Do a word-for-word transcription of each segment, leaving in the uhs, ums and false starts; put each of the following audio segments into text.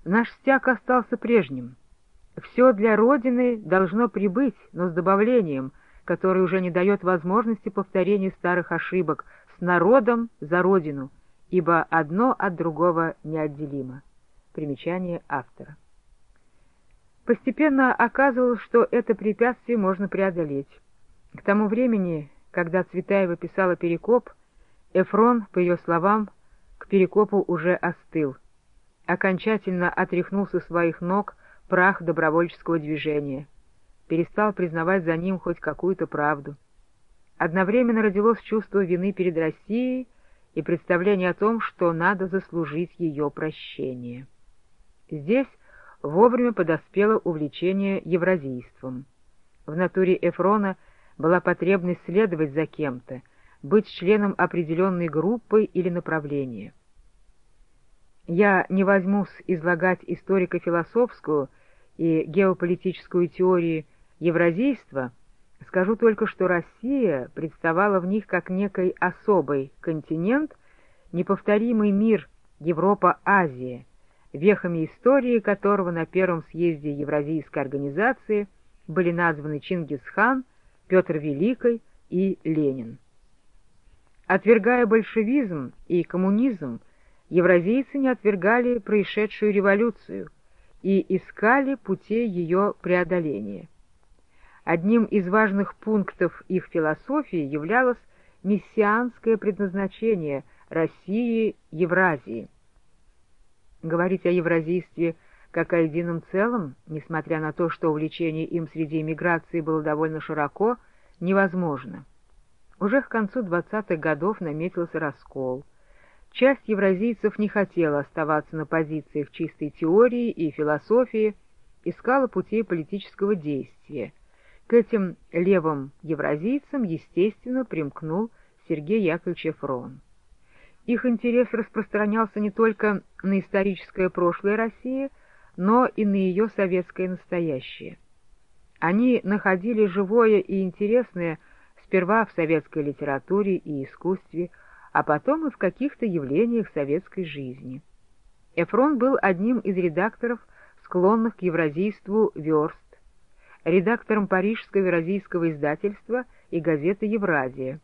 Наш стяг остался прежним. Все для Родины должно прибыть, но с добавлением, которое уже не дает возможности повторения старых ошибок, с народом за Родину, ибо одно от другого неотделимо. Примечание автора. Постепенно оказывалось, что это препятствие можно преодолеть. К тому времени, когда Цветаева писала «Перекоп», Эфрон, по ее словам, к Перекопу уже остыл. Окончательно отряхнул со своих ног прах добровольческого движения, перестал признавать за ним хоть какую-то правду. Одновременно родилось чувство вины перед Россией и представление о том, что надо заслужить ее прощение. Здесь вовремя подоспело увлечение евразийством. В натуре Эфрона была потребность следовать за кем-то, быть членом определенной группы или направления. Я не возьмусь излагать историко-философскую и геополитическую теории евразийства, скажу только, что Россия представала в них как некий особый континент, неповторимый мир Европа-Азия, вехами истории которого на первом съезде Евразийской организации были названы Чингисхан, Петр Великий и Ленин. Отвергая большевизм и коммунизм, евразийцы не отвергали происшедшую революцию и искали путей ее преодоления. Одним из важных пунктов их философии являлось мессианское предназначение России-Евразии. Говорить о евразийстве как о едином целом, несмотря на то, что увлечение им среди эмиграции было довольно широко, невозможно. Уже к концу двадцатых годов наметился раскол. Часть евразийцев не хотела оставаться на позициях чистой теории и философии, искала путей политического действия. К этим левым евразийцам, естественно, примкнул Сергей Яковлевич Эфрон. Их интерес распространялся не только на историческое прошлое России, но и на ее советское настоящее. Они находили живое и интересное сперва в советской литературе и искусстве, а потом и в каких-то явлениях советской жизни. Эфрон был одним из редакторов, склонных к евразийству «Верст», редактором парижского евразийского издательства и газеты «Евразия».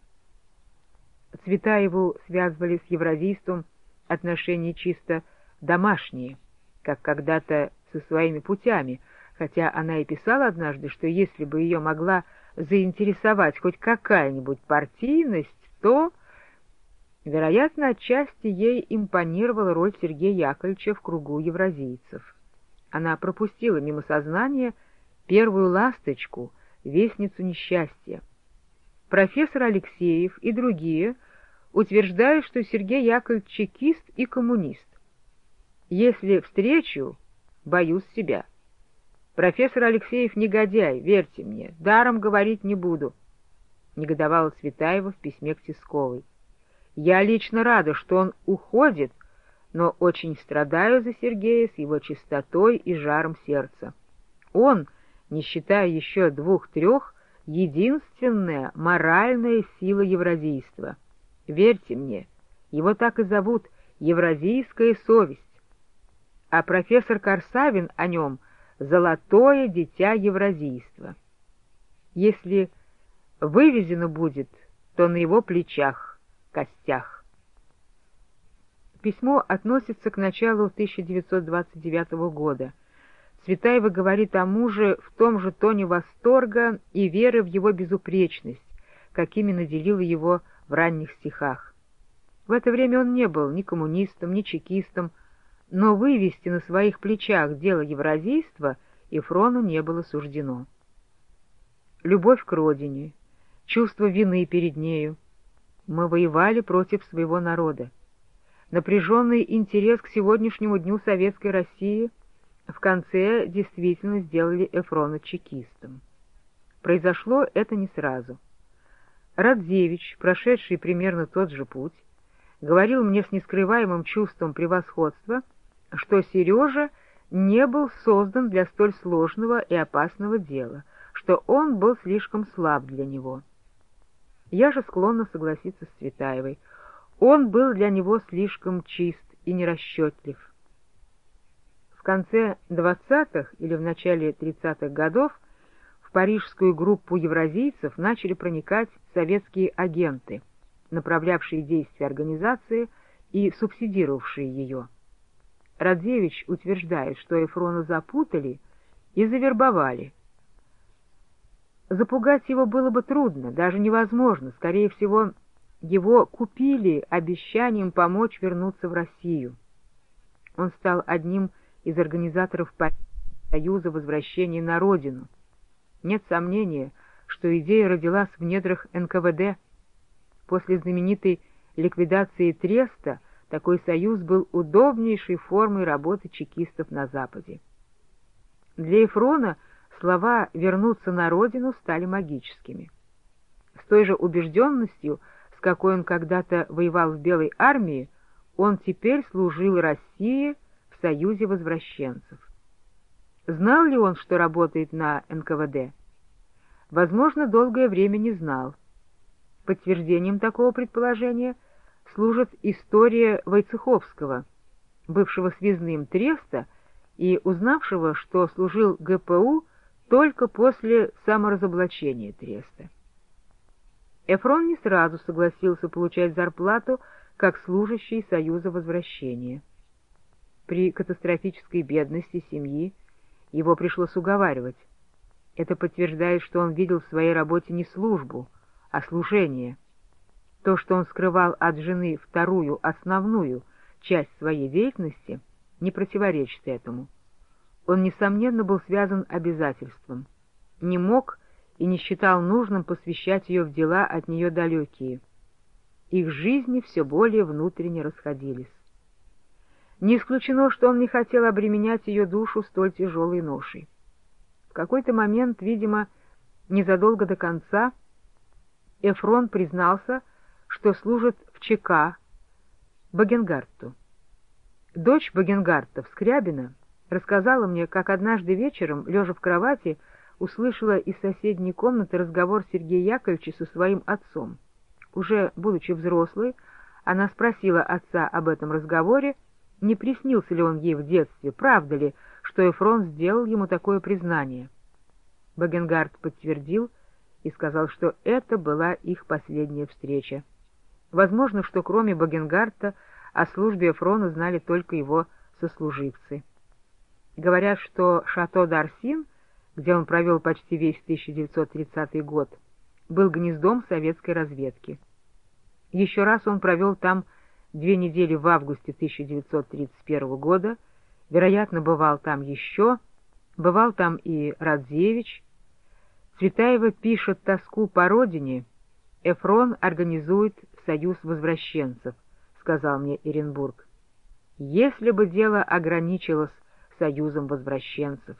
Цветаеву связывали с евразийством отношения чисто домашние, как когда-то со своими путями, хотя она и писала однажды, что если бы ее могла заинтересовать хоть какая-нибудь партийность, то, вероятно, отчасти ей импонировала роль Сергея Яковлевича в кругу евразийцев. Она пропустила мимо сознания первую ласточку, вестницу несчастья. Профессор Алексеев и другие утверждают, что Сергей Яковлевич чекист и коммунист. Если встречу, боюсь себя. Профессор Алексеев негодяй, верьте мне, даром говорить не буду, негодовала Цветаева в письме к Тисковой. Я лично рада, что он уходит, но очень страдаю за Сергея с его чистотой и жаром сердца. Он, не считая еще двух-трех, единственная моральная сила евразийства. Верьте мне, его так и зовут «Евразийская совесть». А профессор Корсавин о нем «Золотое дитя евразийства». Если вывезено будет, то на его плечах, костях. Письмо относится к началу тысяча девятьсот двадцать девятого года. Цветаева говорит о муже в том же тоне восторга и веры в его безупречность, какими наделила его в ранних стихах. В это время он не был ни коммунистом, ни чекистом, но вывести на своих плечах дело евразийства Эфрону не было суждено. Любовь к родине, чувство вины перед нею. Мы воевали против своего народа. Напряженный интерес к сегодняшнему дню Советской России в конце действительно сделали Эфрона чекистом. Произошло это не сразу. Радзевич, прошедший примерно тот же путь, говорил мне с нескрываемым чувством превосходства, что Сережа не был создан для столь сложного и опасного дела, что он был слишком слаб для него. Я же склонна согласиться с Цветаевой. Он был для него слишком чист и нерасчетлив. В конце двадцатых или в начале тридцатых годов в парижскую группу евразийцев начали проникать советские агенты, направлявшие действия организации и субсидировавшие ее. Радзевич утверждает, что Эфрона запутали и завербовали. Запугать его было бы трудно, даже невозможно. Скорее всего, его купили обещанием помочь вернуться в Россию. Он стал одним из организаторов Союза возвращения на родину. Нет сомнения, что идея родилась в недрах эн ка вэ дэ. После знаменитой ликвидации Треста такой союз был удобнейшей формой работы чекистов на Западе. Для Эфрона слова «вернуться на родину» стали магическими. С той же убежденностью, с какой он когда-то воевал в Белой армии, он теперь служил России в Союзе возвращенцев. Знал ли он, что работает на эн ка вэ дэ? Возможно, долгое время не знал. Подтверждением такого предположения служит история Войцеховского, бывшего связным Треста и узнавшего, что служил гэ пэ у только после саморазоблачения Треста. Эфрон не сразу согласился получать зарплату как служащий Союза возвращения. При катастрофической бедности семьи его пришлось уговаривать. Это подтверждает, что он видел в своей работе не службу, а служение. То, что он скрывал от жены вторую, основную часть своей деятельности, не противоречит этому. Он, несомненно, был связан обязательством, не мог и не считал нужным посвящать ее в дела от нее далекие. Их жизни все более внутренне расходились. Не исключено, что он не хотел обременять ее душу столь тяжелой ношей. В какой-то момент, видимо, незадолго до конца, Эфрон признался, что служит в ЧК Багенгарту. Дочь Багенгартов, Скрябина, рассказала мне, как однажды вечером, лежа в кровати, услышала из соседней комнаты разговор Сергея Яковлевича со своим отцом. Уже будучи взрослой, она спросила отца об этом разговоре, не приснился ли он ей в детстве, правда ли, что Эфрон сделал ему такое признание. Багенгард подтвердил и сказал, что это была их последняя встреча. Возможно, что кроме Багенгарта о службе Эфрона знали только его сослуживцы. Говорят, что шато д'Арсин, где он провел почти весь тысяча девятьсот тридцатый год, был гнездом советской разведки. Еще раз он провел там две недели в августе тысяча девятьсот тридцать первого года, вероятно, бывал там еще, бывал там и Радзевич. Цветаева пишет тоску по родине, Эфрон организует союз возвращенцев, сказал мне Эренбург. Если бы дело ограничилось союзом возвращенцев.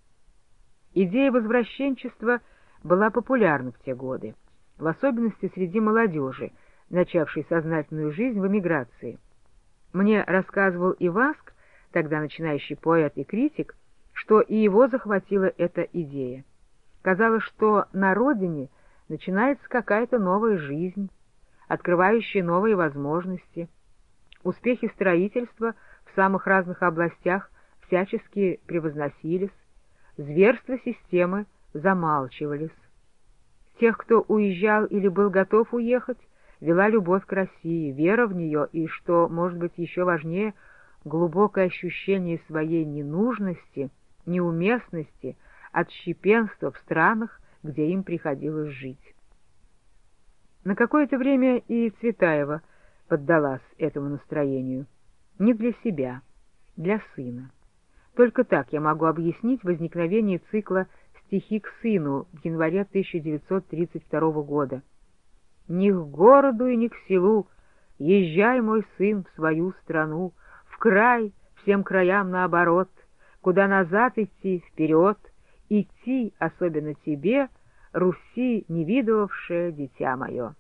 Идея возвращенчества была популярна в те годы, в особенности среди молодежи, начавшей сознательную жизнь в эмиграции. Мне рассказывал Иваск, тогда начинающий поэт и критик, что и его захватила эта идея. Казалось, что на родине начинается какая-то новая жизнь, открывающая новые возможности. Успехи строительства в самых разных областях всячески превозносились, зверства системы замалчивались. Тех, кто уезжал или был готов уехать, вела любовь к России, вера в нее и, что, может быть, еще важнее, глубокое ощущение своей ненужности, неуместности, отщепенства в странах, где им приходилось жить. На какое-то время и Цветаева поддалась этому настроению. Не для себя, для сына. Только так я могу объяснить возникновение цикла «Стихи к сыну» в январе тысяча девятьсот тридцать второго года. «Ни к городу и ни к селу, езжай, мой сын, в свою страну, в край, всем краям наоборот, куда назад идти, вперед, идти, особенно тебе, Руси, не видывавшее дитя мое».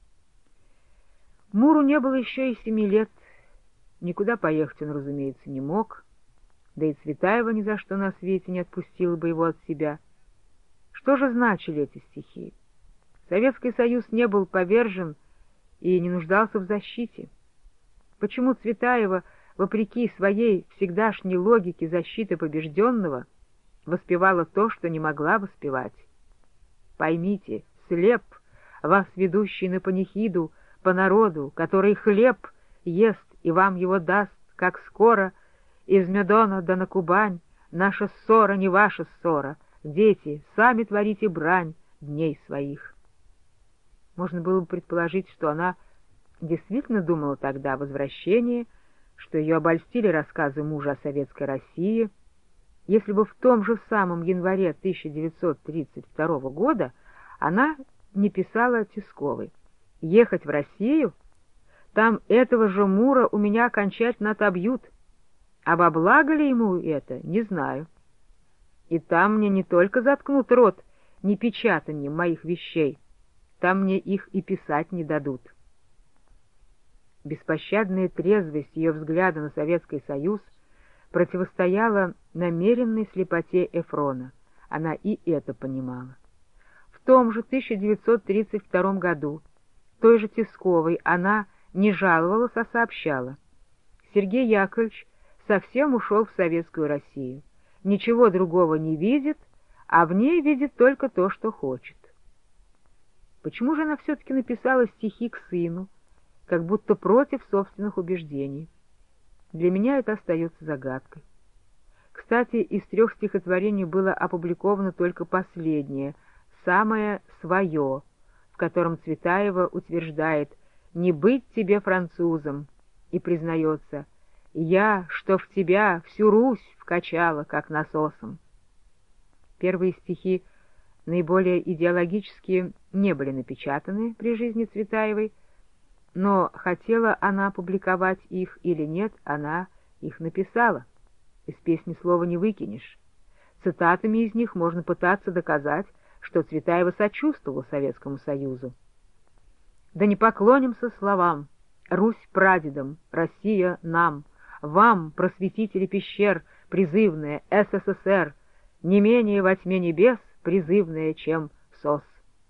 Муру не было еще и семи лет, никуда поехать он, разумеется, не мог, да и Цветаева ни за что на свете не отпустила бы его от себя. Что же значили эти стихи? Советский Союз не был повержен и не нуждался в защите. Почему Цветаева вопреки своей всегдашней логике защиты побежденного, воспевала то, что не могла воспевать. Поймите, слеп, вас ведущий на панихиду по народу, который хлеб ест и вам его даст, как скоро, из Медона да на Кубань, наша ссора не ваша ссора, дети, сами творите брань дней своих. Можно было бы предположить, что она действительно думала тогда о возвращении, что ее обольстили рассказы мужа о советской России, если бы в том же самом январе тысяча девятьсот тридцать второго года она не писала Тисковой: «Ехать в Россию? Там этого же Мура у меня окончательно отобьют. А во благо ли ему это, не знаю. И там мне не только заткнут рот непечатанием моих вещей, там мне их и писать не дадут». Беспощадная трезвость ее взгляда на Советский Союз противостояла намеренной слепоте Эфрона. Она и это понимала. В том же тысяча девятьсот тридцать втором году той же Тисковой она не жаловалась, а сообщала: Сергей Яковлевич совсем ушел в Советскую Россию, ничего другого не видит, а в ней видит только то, что хочет. Почему же она все-таки написала стихи к сыну, как будто против собственных убеждений? Для меня это остается загадкой. Кстати, из трех стихотворений было опубликовано только последнее, самое «свое», в котором Цветаева утверждает «не быть тебе французом» и признается «я, что в тебя всю Русь вкачала, как насосом». Первые стихи, наиболее идеологические, не были напечатаны при жизни Цветаевой, но хотела она опубликовать их или нет, она их написала. Из песни слова не выкинешь. Цитатами из них можно пытаться доказать, что Цветаева сочувствовала Советскому Союзу. «Да не поклонимся словам, Русь прадедам, Россия нам, вам, просветители пещер, призывная СССР, не менее во тьме небес призывная, чем СОС».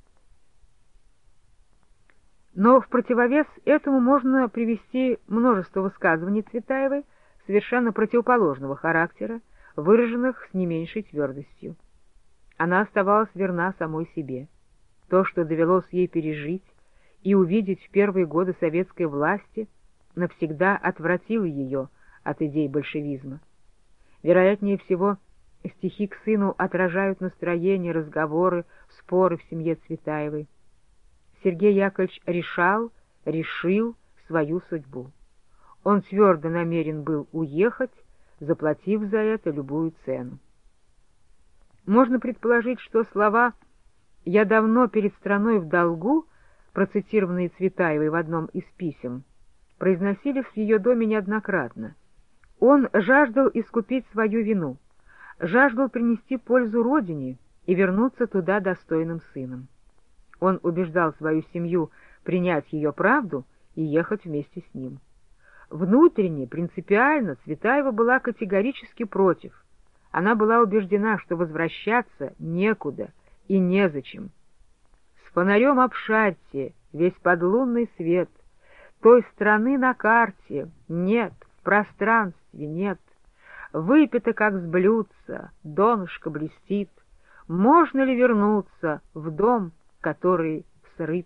Но в противовес этому можно привести множество высказываний Цветаевой совершенно противоположного характера, выраженных с не меньшей твердостью. Она оставалась верна самой себе. То, что довелось ей пережить и увидеть в первые годы советской власти, навсегда отвратило ее от идей большевизма. Вероятнее всего, стихи к сыну отражают настроение, разговоры, споры в семье Цветаевой. Сергей Яковлевич решал, решил свою судьбу. Он твердо намерен был уехать, заплатив за это любую цену. Можно предположить, что слова «я давно перед страной в долгу», процитированные Цветаевой в одном из писем, произносились в ее доме неоднократно. Он жаждал искупить свою вину, жаждал принести пользу родине и вернуться туда достойным сыном. Он убеждал свою семью принять ее правду и ехать вместе с ним. Внутренне, принципиально Цветаева была категорически против. Она была убеждена, что возвращаться некуда и незачем. С фонарем обшарьте весь подлунный свет, той страны на карте нет, в пространстве нет. Выпито, как с блюдца, донышко блестит. Можно ли вернуться в дом, который срыт?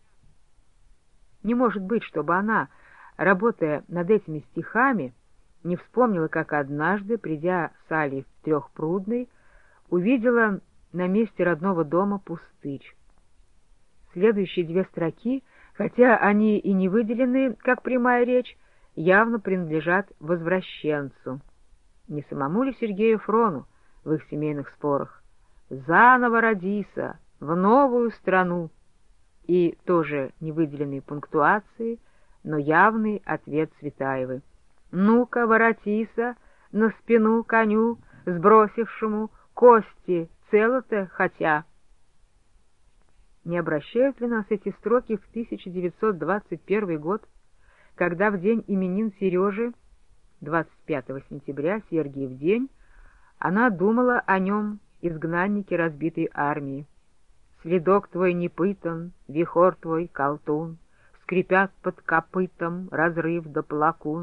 Не может быть, чтобы она, работая над этими стихами, не вспомнила, как однажды, придя с Алей в Трехпрудный, увидела на месте родного дома пустырь. Следующие две строки, хотя они и не выделены, как прямая речь, явно принадлежат возвращенцу. Не самому ли Сергею Фрону в их семейных спорах? «Заново родися в новую страну», и тоже не выделенные пунктуации, но явный ответ Цветаевой: «Ну-ка, воротися на спину коню, сбросившему кости, цело-то хотя». Не обращают ли нас эти строки в тысяча девятьсот двадцать первый год, когда в день именин Сережи, двадцать пятого сентября, Сергиев день, она думала о нем, изгнаннике разбитой армии? «Следок твой не пытан, вихор твой колтун, скрипят под копытом разрыв да плакун,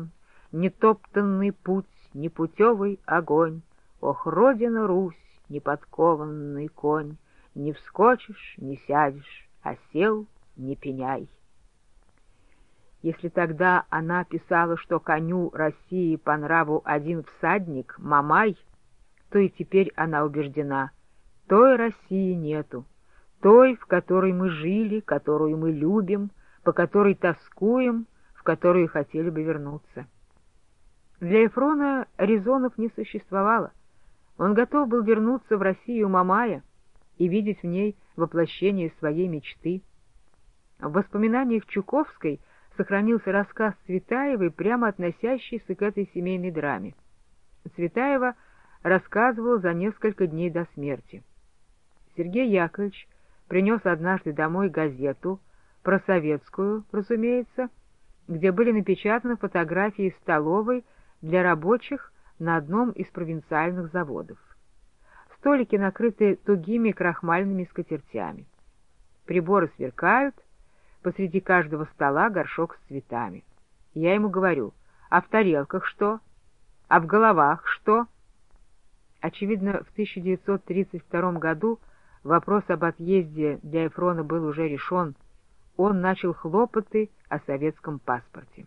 нетоптанный путь, непутевый огонь. Ох, Родина Русь, неподкованный конь, не вскочишь, не сядешь, а сел — не пеняй. Если тогда она писала, что коню России по нраву один всадник — Мамай, то и теперь она убеждена — той России нету, той, в которой мы жили, которую мы любим, по которой тоскуем, в которую хотели бы вернуться. Для Эфрона резонов не существовало. Он готов был вернуться в Россию Мамая и видеть в ней воплощение своей мечты. В воспоминаниях Чуковской сохранился рассказ Цветаевой, прямо относящийся к этой семейной драме. Цветаева рассказывала за несколько дней до смерти. Сергей Яковлевич принес однажды домой газету, просоветскую, разумеется, где были напечатаны фотографии столовой для рабочих на одном из провинциальных заводов. Столики накрыты тугими крахмальными скатертями. Приборы сверкают, посреди каждого стола горшок с цветами. Я ему говорю: а в тарелках что? А в головах что? Очевидно, в тысяча девятьсот тридцать втором году вопрос об отъезде для Эфрона был уже решен. Он начал хлопоты о советском паспорте.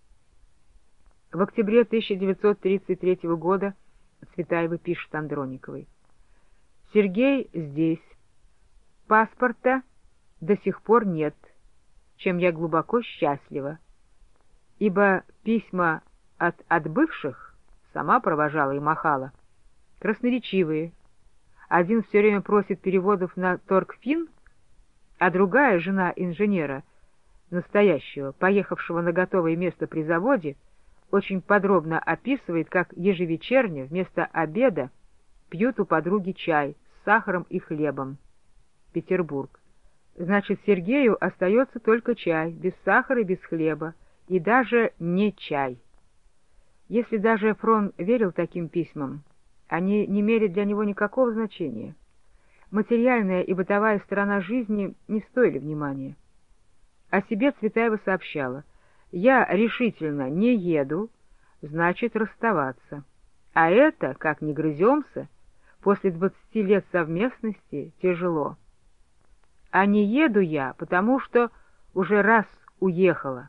В октябре тысяча девятьсот тридцать третьего года Цветаева пишет Андрониковой: «Сергей здесь. Паспорта до сих пор нет, чем я глубоко счастлива, ибо письма от отбывших, сама провожала и махала, красноречивые. Один все время просит переводов на торгфин, а другая, жена инженера, настоящего, поехавшего на готовое место при заводе, очень подробно описывает, как ежевечерне вместо обеда пьют у подруги чай с сахаром и хлебом. Петербург. Значит, Сергею остается только чай, без сахара и без хлеба, и даже не чай». Если даже Эфрон верил таким письмам, они не имели для него никакого значения. Материальная и бытовая сторона жизни не стоили внимания. О себе Цветаева сообщала: «Я решительно не еду, значит расставаться. А это, как ни грыземся, после двадцати лет совместности тяжело. А не еду я, потому что уже раз уехала».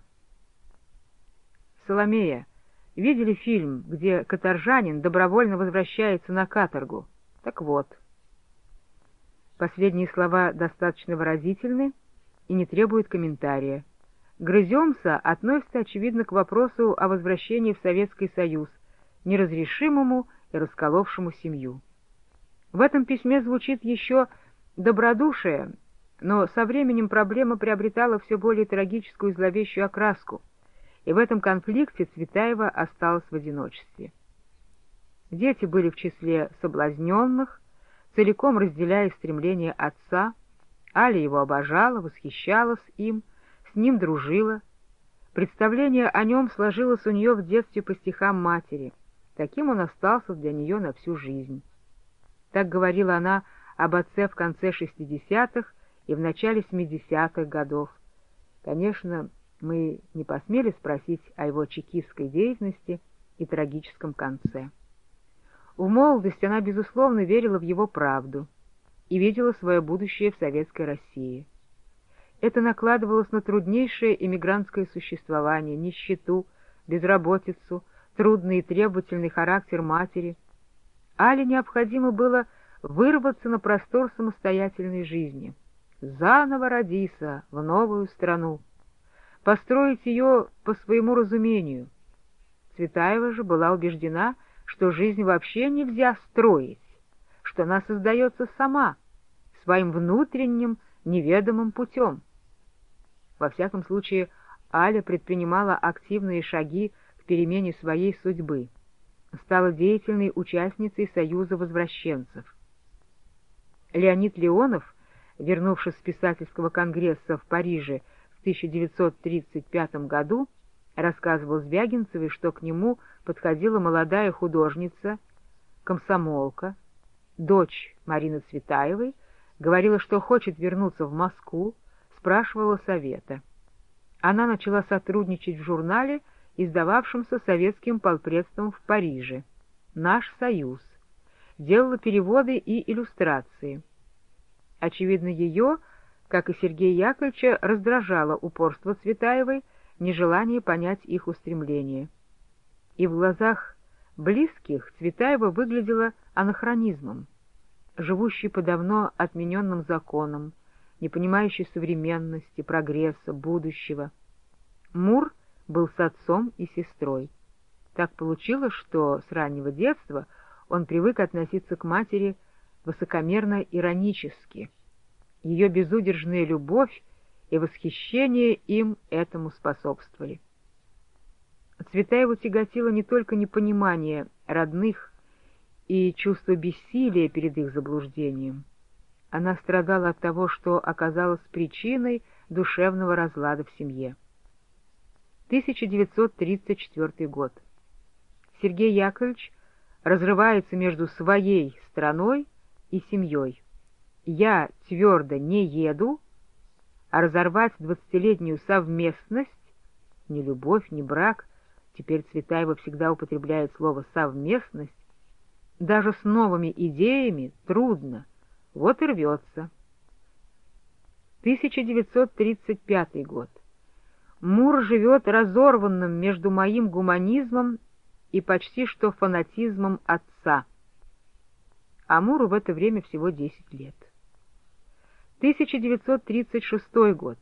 Соломея, видели фильм, где каторжанин добровольно возвращается на каторгу? Так вот. Последние слова достаточно выразительны и не требуют комментария. «Грыземся» относится, очевидно, к вопросу о возвращении в Советский Союз, неразрешимому и расколовшему семью. В этом письме звучит еще добродушие, но со временем проблема приобретала все более трагическую и зловещую окраску, и в этом конфликте Цветаева осталась в одиночестве. Дети были в числе соблазненных, целиком разделяя стремления отца. Аля его обожала, восхищалась им, с ним дружила. Представление о нем сложилось у нее в детстве по стихам матери. Таким он остался для нее на всю жизнь. Так говорила она об отце в конце шестидесятых и в начале семидесятых годов. Конечно, мы не посмели спросить о его чекистской деятельности и трагическом конце. В молодости она, безусловно, верила в его правду и видела свое будущее в Советской России. Это накладывалось на труднейшее эмигрантское существование, нищету, безработицу, трудный и требовательный характер матери. Але необходимо было вырваться на простор самостоятельной жизни, заново родиться в новую страну, построить ее по своему разумению. Цветаева же была убеждена, что жизнь вообще нельзя строить, что она создается сама, своим внутренним неведомым путем. Во всяком случае, Аля предпринимала активные шаги к перемене своей судьбы, стала деятельной участницей Союза возвращенцев. Леонид Леонов, вернувшись с писательского конгресса в Париже в тысяча девятьсот тридцать пятом году, рассказывал Звягинцевой, что к нему подходила молодая художница, комсомолка, дочь Марины Цветаевой, говорила, что хочет вернуться в Москву, спрашивала совета. Она начала сотрудничать в журнале издававшемся советским полпредством в Париже, «Наш союз», делала переводы и иллюстрации. Очевидно, ее, как и Сергея Яковлевича, раздражало упорство Цветаевой, нежелание понять их устремления. И в глазах близких Цветаева выглядела анахронизмом, живущей по давно отмененным законам, не понимающей современности, прогресса, будущего. Мур был с отцом и сестрой. Так получилось, что с раннего детства он привык относиться к матери высокомерно-иронически. Ее безудержная любовь и восхищение им этому способствовали. Цветаеву тяготило не только непонимание родных и чувство бессилия перед их заблуждением. Она страдала от того, что оказалась причиной душевного разлада в семье. тысяча девятьсот тридцать четвёртый год. Сергей Яковлевич разрывается между своей страной и семьей. «Я твердо не еду», а разорвать двадцатилетнюю совместность, ни любовь, ни брак, теперь Цветаева всегда употребляет слово «совместность», даже с новыми идеями трудно, вот и рвется. тысяча девятьсот тридцать пятый год. Мур живет разорванным между моим гуманизмом и почти что фанатизмом отца. А Муру в это время всего десять лет. тысяча девятьсот тридцать шестой год.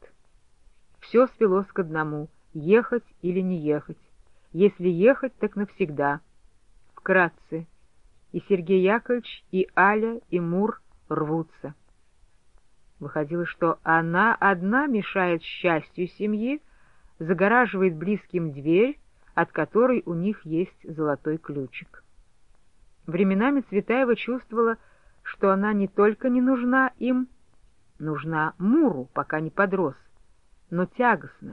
Все свелось к одному — ехать или не ехать. Если ехать, так навсегда. Вкратце. И Сергей Яковлевич, и Аля, и Мур рвутся. Выходило, что она одна мешает счастью семьи, загораживает близким дверь, от которой у них есть золотой ключик. Временами Цветаева чувствовала, что она не только не нужна им, нужна Муру, пока не подрос, но тягостно.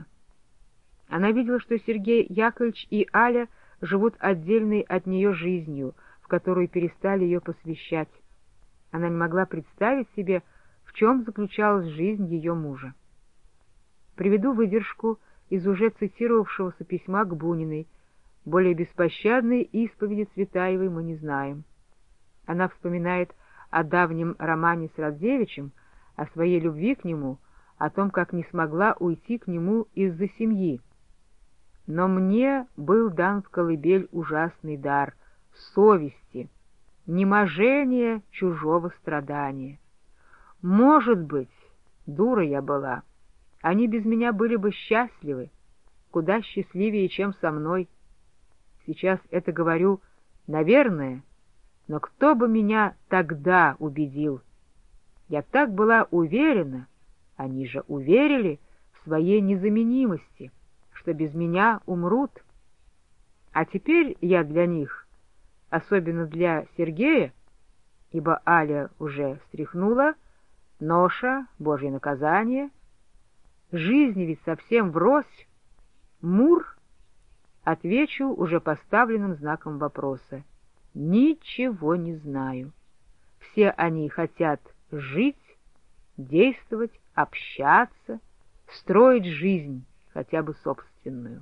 Она видела, что Сергей Яковлевич и Аля живут отдельной от нее жизнью, в которую перестали ее посвящать. Она не могла представить себе, в чем заключалась жизнь ее мужа. Приведу выдержку из уже цитировавшегося письма к Буниной. Более беспощадной исповеди Цветаевой мы не знаем. Она вспоминает о давнем романе с Радзевичем, о своей любви к нему, о том, как не смогла уйти к нему из-за семьи. Но мне был дан в колыбель ужасный дар совести, неможения чужого страдания. Может быть, дура я была, они без меня были бы счастливы, куда счастливее, чем со мной. Сейчас это говорю, наверное, но кто бы меня тогда убедил? Я так была уверена, они же уверили в своей незаменимости, что без меня умрут. А теперь я для них, особенно для Сергея, ибо Аля уже стряхнула, ноша, Божье наказание, жизни ведь совсем врозь, Мур, отвечу уже поставленным знаком вопроса. Ничего не знаю. Все они хотят жить, действовать, общаться, строить жизнь, хотя бы собственную.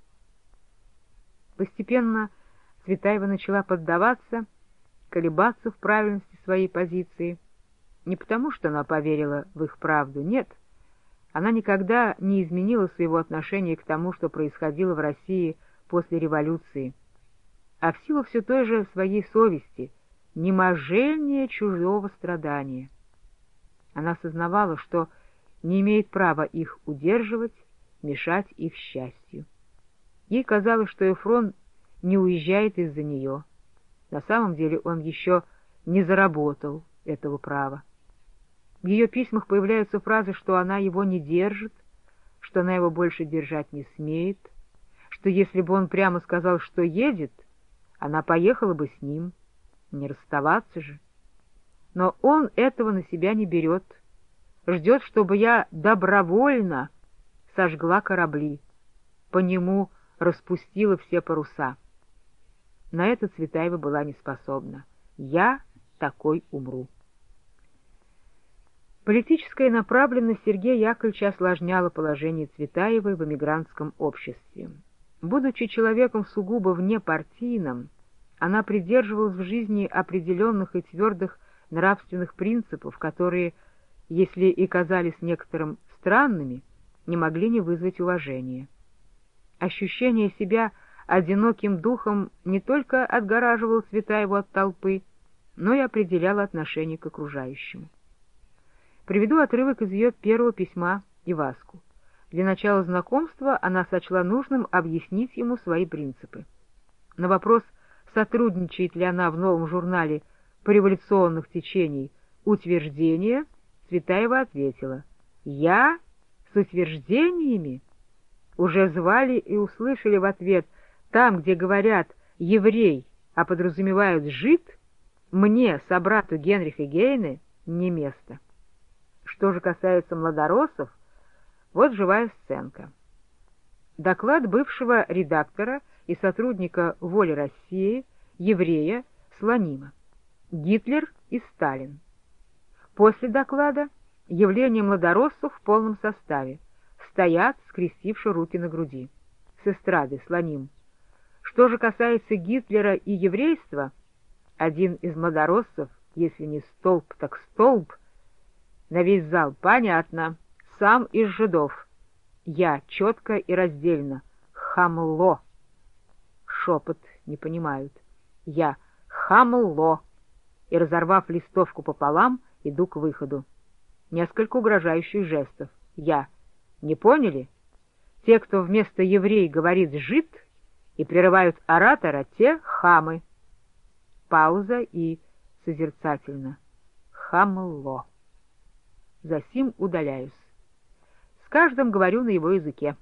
Постепенно Цветаева начала поддаваться, колебаться в правильности своей позиции. Не потому, что она поверила в их правду, нет. Она никогда не изменила своего отношения к тому, что происходило в России после революции, а в силу все той же своей совести, неможения чужого страдания. Она сознавала, что не имеет права их удерживать, мешать их счастью. Ей казалось, что Эфрон не уезжает из-за нее. На самом деле он еще не заработал этого права. В ее письмах появляются фразы, что она его не держит, что она его больше держать не смеет, что если бы он прямо сказал, что едет, она поехала бы с ним, не расставаться же. Но он этого на себя не берет, ждет, чтобы я добровольно сожгла корабли, по нему распустила все паруса. На это Цветаева была не способна. Я такой умру. Политическая направленность Сергея Яковлевича осложняла положение Цветаевой в эмигрантском обществе. Будучи человеком сугубо внепартийным, она придерживалась в жизни определенных и твердых нравственных принципов, которые, если и казались некоторым странными, не могли не вызвать уважения. Ощущение себя одиноким духом не только отгораживало Цветаеву от толпы, но и определяло отношение к окружающему. Приведу отрывок из ее первого письма Иваску. Для начала знакомства она сочла нужным объяснить ему свои принципы. На вопрос, сотрудничает ли она в новом журнале пореволюционных течений «Утверждение», Цветаева ответила: «Я? С утверждениями?» Уже звали и услышали в ответ: «Там, где говорят «еврей», а подразумевают «жид», мне, собрату Генриха Гейне, не место». Что же касается младороссов, вот живая сценка. Доклад бывшего редактора и сотрудника «Воли России», еврея Слонима. Гитлер и Сталин. После доклада явление младороссов в полном составе. Стоят, скрестивши руки на груди. С эстрады Слоним. Что же касается Гитлера и еврейства, один из младороссов, если не столб, так столб, на весь зал: понятно, сам из жидов. Я четко и раздельно: хамло. Шепот, не понимают. Я хамло. И, разорвав листовку пополам, иду к выходу. Несколько угрожающих жестов. Я. Не поняли? Те, кто вместо еврей говорит «жид» и прерывают оратора, те хамы. Пауза и созерцательно: хамло. Засим удаляюсь. С каждым говорю на его языке.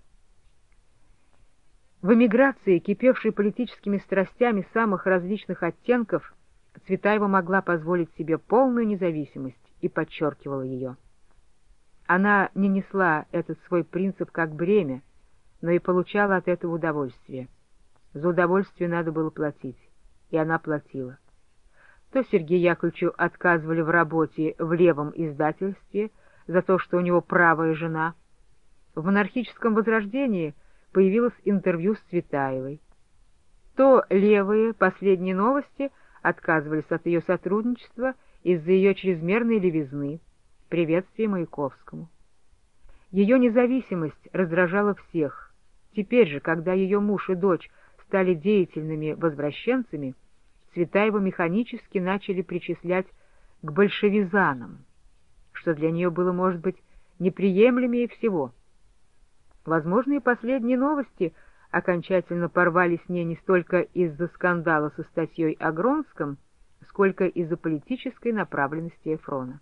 В эмиграции, кипевшей политическими страстями самых различных оттенков, Цветаева могла позволить себе полную независимость и подчеркивала ее. Она не несла этот свой принцип как бремя, но и получала от этого удовольствие. За удовольствие надо было платить, и она платила. То Сергею Яковлевичу отказывали в работе в левом издательстве за то, что у него правая жена. В монархическом возрождении появилось интервью с Цветаевой. То левые «Последние новости» отказывались от ее сотрудничества из-за ее чрезмерной левизны, приветствие Маяковскому. Ее независимость раздражала всех. Теперь же, когда ее муж и дочь стали деятельными возвращенцами, Цветаева механически начали причислять к большевизанам, что для нее было, может быть, неприемлемее всего. Возможно, и «Последние новости» окончательно порвали с ней не столько из-за скандала со статьей о Гронском, сколько из-за политической направленности Эфрона.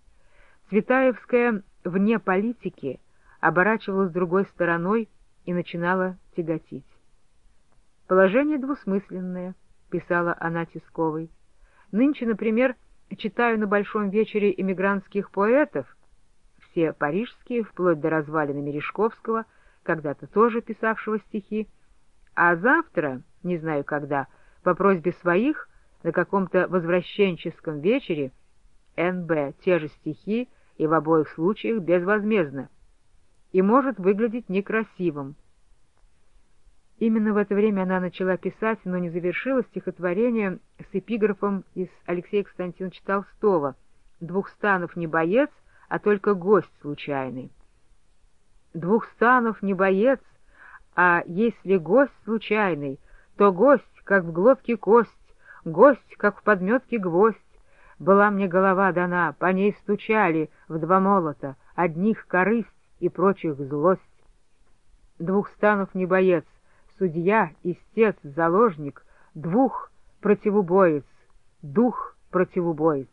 Цветаевская вне политики оборачивалась другой стороной и начинала тяготить. «Положение двусмысленное», — писала она Тисковой. «Нынче, например, читаю на Большом вечере эмигрантских поэтов, все парижские, вплоть до развалины Мережковского, когда-то тоже писавшего стихи, а завтра, не знаю когда, по просьбе своих, на каком-то возвращенческом вечере, эн бэ те же стихи и в обоих случаях безвозмездно, и может выглядеть некрасивым». Именно в это время она начала писать, но не завершила стихотворение с эпиграфом из Алексея Константиновича Толстого: «Двух станов не боец, а только гость случайный». Двух станов не боец, а если гость случайный, то гость, как в глотке кость, гость, как в подметке гвоздь. Была мне голова дана, по ней стучали в два молота, одних корысть и прочих злость. Двух станов не боец, судья, истец, заложник, двух противобоец, дух противобоец.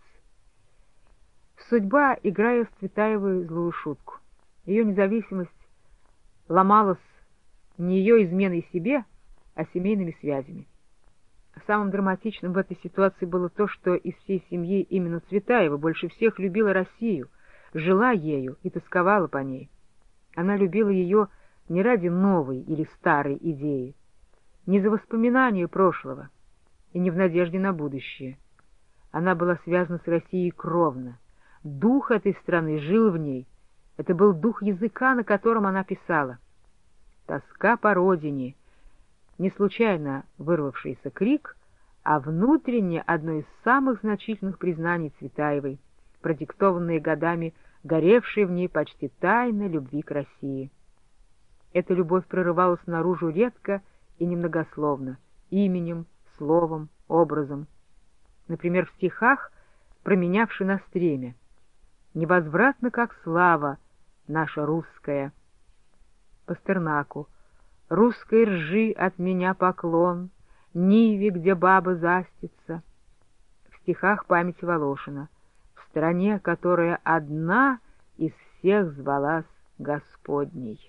Судьба, играя с Цветаевой злую шутку. Ее независимость ломалась не ее изменой себе, а семейными связями. Самым драматичным в этой ситуации было то, что из всей семьи именно Цветаева больше всех любила Россию, жила ею и тосковала по ней. Она любила ее не ради новой или старой идеи, не за воспоминания прошлого и не в надежде на будущее. Она была связана с Россией кровно. Дух этой страны жил в ней. Это был дух языка, на котором она писала. Тоска по родине, не случайно вырвавшийся крик, а внутренне одно из самых значительных признаний Цветаевой, продиктованные годами горевшей в ней почти тайной любви к России. Эта любовь прорывалась наружу редко и немногословно, именем, словом, образом. Например, в стихах, променявши на стремя: «Невозвратно, как слава наша русская». Пастернаку: «Русской ржи от меня поклон, Ниве, где баба застится». В стихах памяти Волошина: «В стране, которая одна из всех звалась Господней».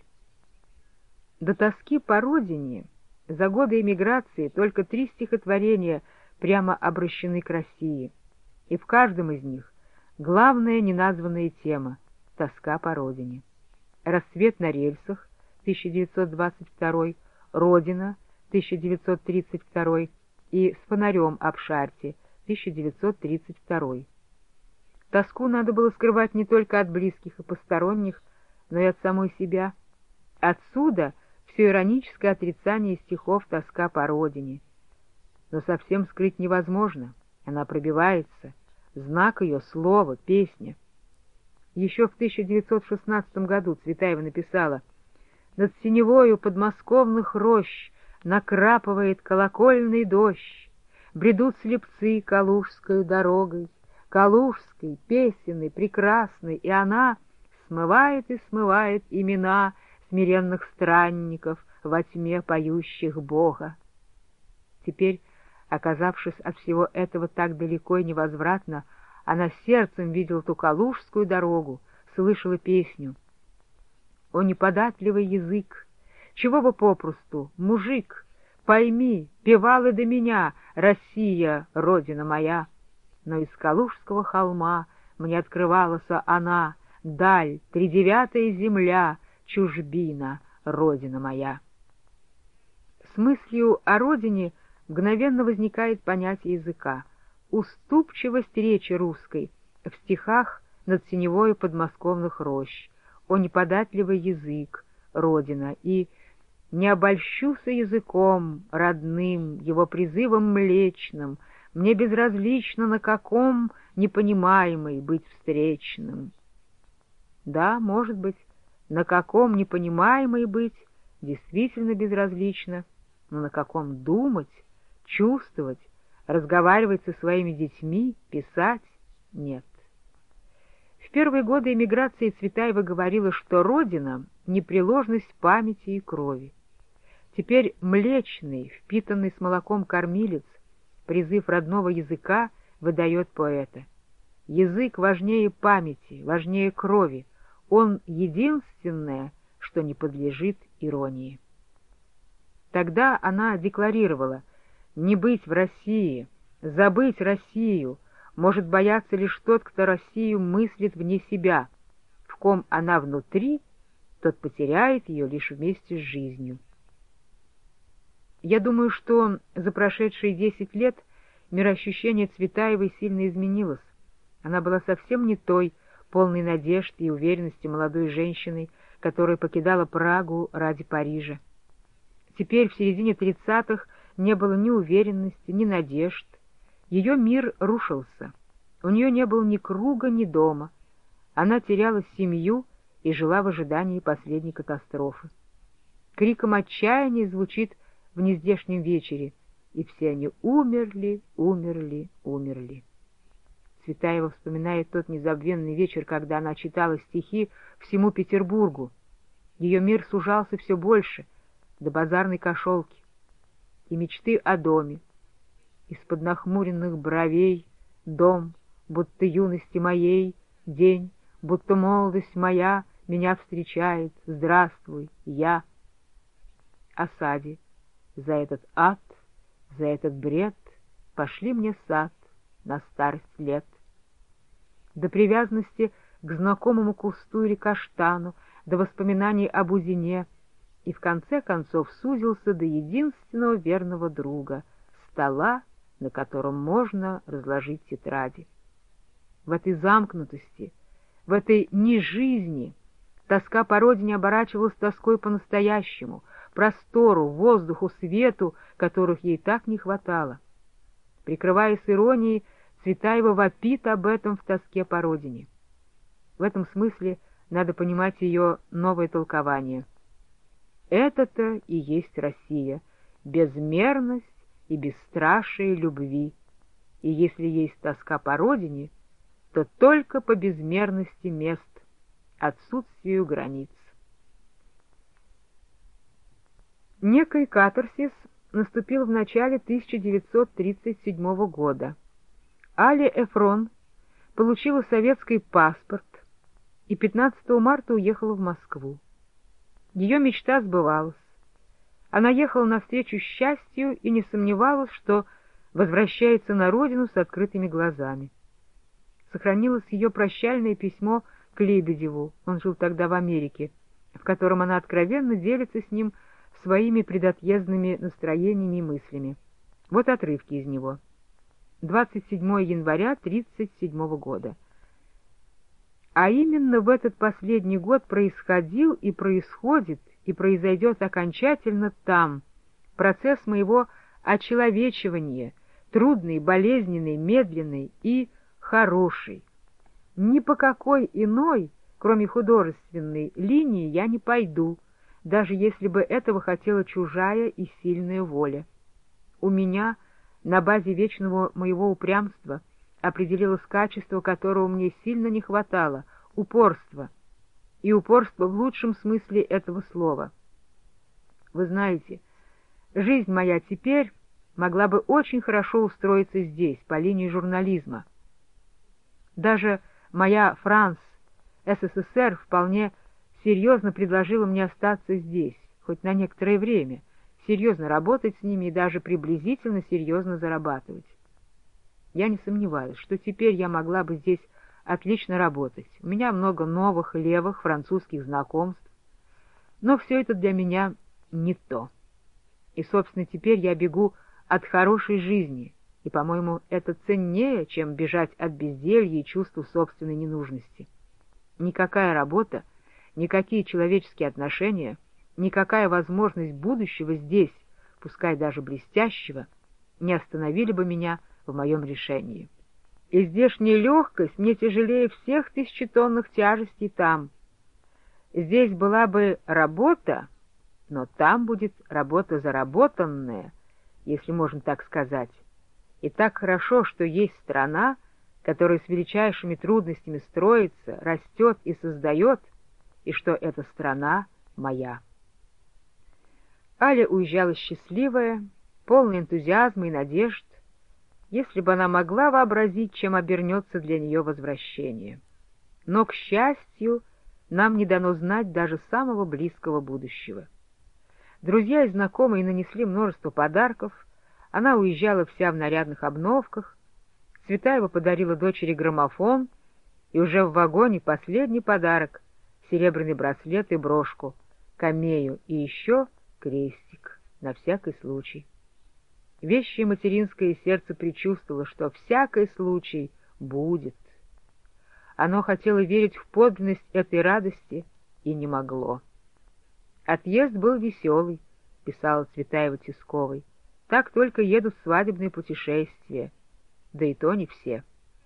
До тоски по родине за годы эмиграции только три стихотворения прямо обращены к России, и в каждом из них главная неназванная тема — тоска по родине. «Рассвет на рельсах» тысяча девятьсот двадцать второй, «Родина» тысяча девятьсот тридцать второй и «С фонарем об шарте» тысяча девятьсот тридцать второй. Тоску надо было скрывать не только от близких и посторонних, но и от самой себя. Отсюда все ироническое отрицание стихов «Тоска по родине». Но совсем скрыть невозможно, она пробивается, знак ее — слово, песня. Еще в тысяча девятьсот шестнадцатом году Цветаева написала: «Над синевою подмосковных рощ накрапывает колокольный дождь, бредут слепцы Калужскою дорогой, Калужской, песенной, прекрасной, и она смывает и смывает имена смиренных странников во тьме поющих Бога». Теперь, оказавшись от всего этого так далеко и невозвратно, она сердцем видела ту калужскую дорогу, слышала песню. «О неподатливый язык! Чего бы попросту, мужик, пойми, певала до меня Россия, родина моя, но из Калужского холма мне открывалась она, даль, тридевятая земля, чужбина, родина моя». С мыслью о родине мгновенно возникает понятие языка, уступчивость речи русской в стихах «Над синевою подмосковных рощ», «О неподатливый язык, родина» и «Не обольщуся языком родным, его призывом млечным, мне безразлично, на каком непонимаемый быть встречным». Да, может быть, на каком непонимаемый быть действительно безразлично, но на каком думать, чувствовать, разговаривать со своими детьми, писать — нет. В первые годы эмиграции Цветаева говорила, что родина — непреложность памяти и крови. Теперь млечный, впитанный с молоком кормилец, призыв родного языка выдает поэта. Язык важнее памяти, важнее крови, он единственное, что не подлежит иронии. Тогда она декларировала: «Не быть в России, забыть Россию может бояться лишь тот, кто Россию мыслит вне себя. В ком она внутри, тот потеряет ее лишь вместе с жизнью». Я думаю, что за прошедшие десять лет мироощущение Цветаевой сильно изменилось. Она была совсем не той, полной надежд и уверенности молодой женщиной, которая покидала Прагу ради Парижа. Теперь, в середине тридцатых, не было ни уверенности, ни надежд. Ее мир рушился. У нее не было ни круга, ни дома. Она теряла семью и жила в ожидании последней катастрофы. Криком отчаяния звучит в нездешнем вечере: «И все они умерли, умерли, умерли». Цветаева вспоминает тот незабвенный вечер, когда она читала стихи всему Петербургу. Ее мир сужался все больше, до базарной кошелки. И мечты о доме. Из-под нахмуренных бровей дом, будто юности моей, день, будто молодость моя меня встречает. Здравствуй, я. О саде. За этот ад, за этот бред пошли мне сад на старость лет. До привязанности к знакомому кусту или каштану, до воспоминаний об Узине, и в конце концов сузился до единственного верного друга — стола, на котором можно разложить тетради. В этой замкнутости, в этой нежизни тоска по родине оборачивалась тоской по-настоящему, простору, воздуху, свету, которых ей так не хватало. Прикрываясь иронией, Цветаева вопит об этом в тоске по родине. В этом смысле надо понимать ее новое толкование. Это-то и есть Россия, безмерность и бесстрашие любви. И если есть тоска по родине, то только по безмерности мест, отсутствию границ. Некий катарсис наступил в начале тысяча девятьсот тридцать седьмого года. Аля Эфрон получила советский паспорт и пятнадцатого марта уехала в Москву. Ее мечта сбывалась. Она ехала навстречу счастью и не сомневалась, что возвращается на родину с открытыми глазами. Сохранилось ее прощальное письмо к Лебедеву, он жил тогда в Америке, в котором она откровенно делится с ним своими предотъездными настроениями и мыслями. Вот отрывки из него. двадцать седьмого января тридцать седьмого года. А именно в этот последний год происходил и происходит, и произойдет окончательно там процесс моего очеловечивания, трудный, болезненный, медленный и хороший. Ни по какой иной, кроме художественной, линии я не пойду, даже если бы этого хотела чужая и сильная воля. У меня на базе вечного моего упрямства определилось качество, которого мне сильно не хватало — упорство. И упорство в лучшем смысле этого слова. Вы знаете, жизнь моя теперь могла бы очень хорошо устроиться здесь, по линии журнализма. Даже моя Франс, СССР, вполне серьезно предложила мне остаться здесь, хоть на некоторое время, серьезно работать с ними и даже приблизительно серьезно зарабатывать. Я не сомневаюсь, что теперь я могла бы здесь отлично работать. У меня много новых левых французских знакомств, но все это для меня не то. И, собственно, теперь я бегу от хорошей жизни, и, по-моему, это ценнее, чем бежать от безделья и чувства собственной ненужности. Никакая работа, никакие человеческие отношения, никакая возможность будущего здесь, пускай даже блестящего, не остановили бы меня в моем решении. И здешняя легкость мне тяжелее всех тысячетонных тяжестей там. Здесь была бы работа, но там будет работа заработанная, если можно так сказать. И так хорошо, что есть страна, которая с величайшими трудностями строится, растет и создает, и что эта страна моя. Аля уезжала счастливая, полная энтузиазма и надежд, если бы она могла вообразить, чем обернется для нее возвращение. Но, к счастью, нам не дано знать даже самого близкого будущего. Друзья и знакомые нанесли множество подарков, она уезжала вся в нарядных обновках, Цветаева подарила дочери граммофон, и уже в вагоне последний подарок — серебряный браслет и брошку, камею и еще крестик, на всякий случай. Вещее материнское сердце предчувствовало, что всякий случай будет. Оно хотело верить в подлинность этой радости и не могло. «Отъезд был веселый», — писала Цветаева Тисковой. «Так только едут в свадебные путешествия, да и то не все».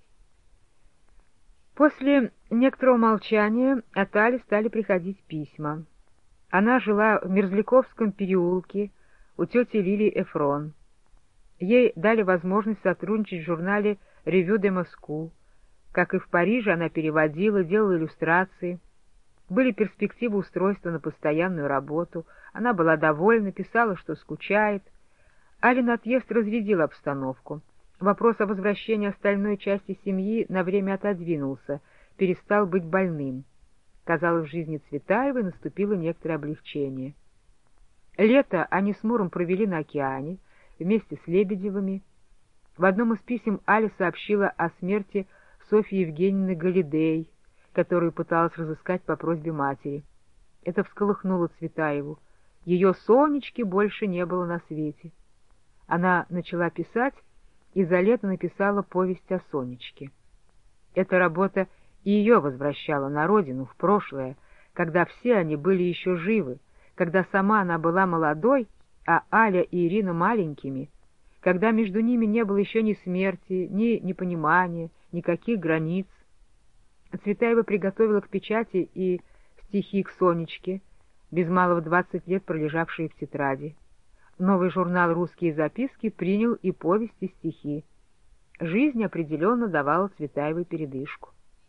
После некоторого молчания от Али стали приходить письма. Она жила в Мерзляковском переулке у тети Лилии Эфрон. Ей дали возможность сотрудничать в журнале «Ревю де Москву». Как и в Париже, она переводила, делала иллюстрации. Были перспективы устройства на постоянную работу. Она была довольна, писала, что скучает. Алин отъезд разрядил обстановку. Вопрос о возвращении остальной части семьи на время отодвинулся, перестал быть больным. Казалось, в жизни Цветаевой наступило некоторое облегчение. Лето они с Муром провели на океане, вместе с Лебедевыми. В одном из писем Аля сообщила о смерти Софьи Евгеньевны Галидей, которую пыталась разыскать по просьбе матери. Это всколыхнуло Цветаеву. Ее Сонечки больше не было на свете. Она начала писать, и за лето написала повесть о Сонечке. Эта работа и ее возвращала на родину, в прошлое, когда все они были еще живы, когда сама она была молодой, а Аля и Ирина маленькими, когда между ними не было еще ни смерти, ни непонимания, никаких границ. Цветаева приготовила к печати и стихи к Сонечке, без малого двадцать лет пролежавшие в тетради. Новый журнал «Русские записки» принял и повести, и стихи. Жизнь определенно давала Цветаевой передышку.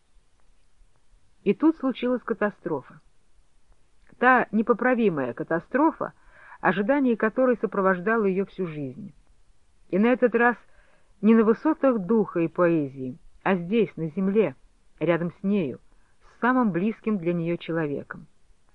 И тут случилась катастрофа. Та непоправимая катастрофа, ожидание которой сопровождало ее всю жизнь. И на этот раз не на высотах духа и поэзии, а здесь, на земле, рядом с нею, с самым близким для нее человеком.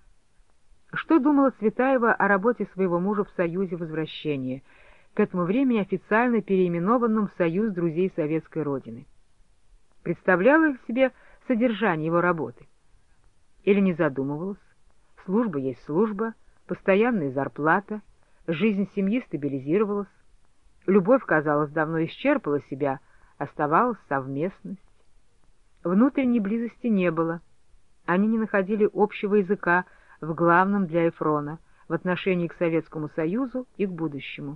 Что думала Цветаева о работе своего мужа в Союзе Возвращения, к этому времени официально переименованном в Союз друзей Советской Родины? Представляла себе содержание его работы? Или не задумывалась? Служба есть служба, постоянная зарплата, жизнь семьи стабилизировалась, любовь, казалось, давно исчерпала себя, оставалась совместность. Внутренней близости не было, они не находили общего языка в главном для Эфрона, в отношении к Советскому Союзу и к будущему.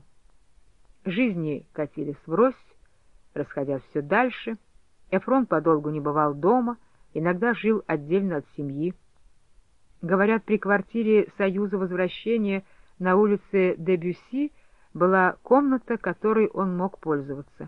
Жизни катились врозь, расходясь все дальше. Эфрон подолгу не бывал дома, иногда жил отдельно от семьи. Говорят, при квартире Союза Возвращения на улице Дебюсси была комната, которой он мог пользоваться.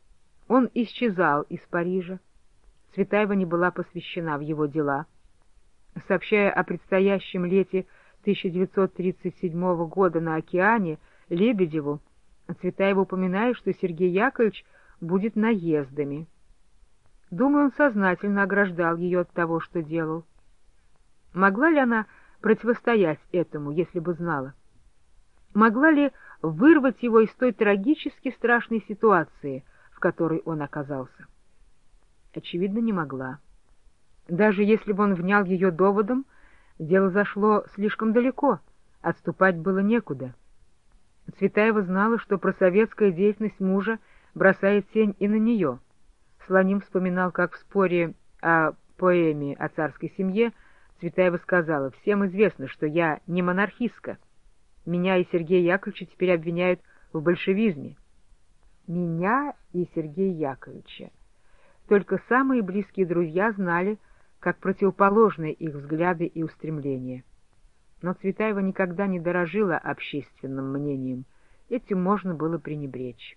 Он исчезал из Парижа. Цветаева не была посвящена в его дела. Сообщая о предстоящем лете тысяча девятьсот тридцать седьмого года на океане Лебедеву, Цветаева упоминает, что Сергей Яковлевич будет наездами. Думаю, он сознательно ограждал ее от того, что делал. Могла ли она противостоять этому, если бы знала? Могла ли вырвать его из той трагически страшной ситуации, в которой он оказался? Очевидно, не могла. Даже если бы он внял ее доводом, дело зашло слишком далеко, отступать было некуда. Цветаева знала, что просоветская деятельность мужа бросает тень и на нее. Слоним вспоминал, как в споре о поэме о царской семье Цветаева сказала: «Всем известно, что я не монархистка. Меня и Сергея Яковлевича теперь обвиняют в большевизме». Меня и Сергея Яковлевича. Только самые близкие друзья знали, как противоположны их взгляды и устремления. Но Цветаева никогда не дорожила общественным мнением, этим можно было пренебречь.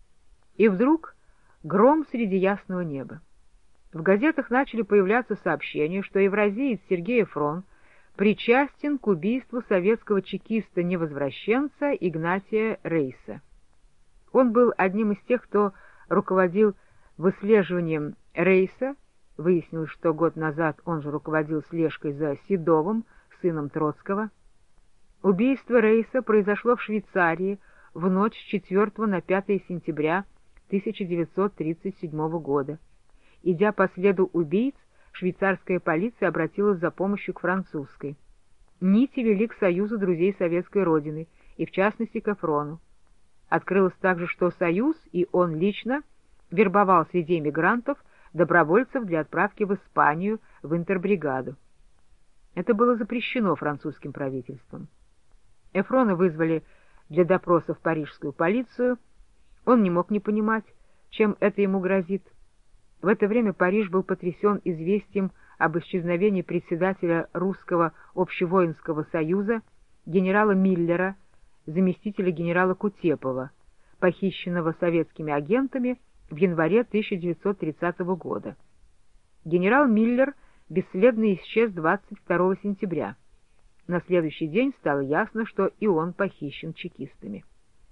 И вдруг гром среди ясного неба. В газетах начали появляться сообщения, что евразиец Сергей Эфрон причастен к убийству советского чекиста-невозвращенца Игнатия Рейса. Он был одним из тех, кто руководил выслеживанием Рейса. Выяснилось, что год назад он же руководил слежкой за Седовым, сыном Троцкого. Убийство Рейса произошло в Швейцарии в ночь с четвёртого на пятое сентября тысяча девятьсот тридцать седьмого года. Идя по следу убийц, швейцарская полиция обратилась за помощью к французской. Нити вели к Союзу друзей Советской Родины, и в частности к Эфрону. Открылось также, что Союз, и он лично, вербовал среди эмигрантов добровольцев для отправки в Испанию в интербригаду. Это было запрещено французским правительством. Эфрона вызвали для допроса в парижскую полицию. Он не мог не понимать, чем это ему грозит. В это время Париж был потрясен известием об исчезновении председателя Русского общевоинского союза генерала Миллера, заместителя генерала Кутепова, похищенного советскими агентами в январе тысяча девятьсот тридцатого года. Генерал Миллер бесследно исчез двадцать второго сентября. На следующий день стало ясно, что и он похищен чекистами.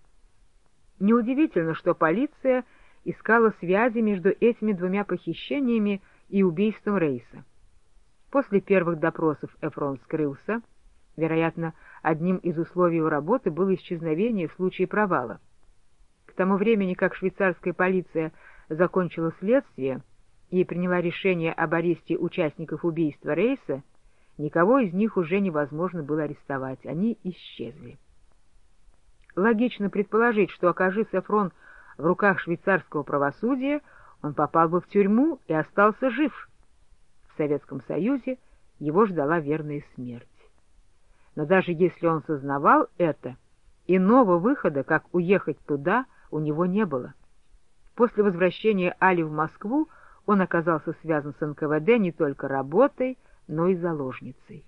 Неудивительно, что полиция искала связи между этими двумя похищениями и убийством Рейса. После первых допросов Эфрон скрылся. Вероятно, одним из условий его работы было исчезновение в случае провала. К тому времени, как швейцарская полиция закончила следствие и приняла решение об аресте участников убийства Рейса, никого из них уже невозможно было арестовать, они исчезли. Логично предположить, что, окажись Эфрон в руках швейцарского правосудия, он попал бы в тюрьму и остался жив. В Советском Союзе его ждала верная смерть. Но даже если он сознавал это, иного выхода, как уехать туда, у него не было. После возвращения Али в Москву он оказался связан с эн ка вэ дэ не только работой, но и заложницей.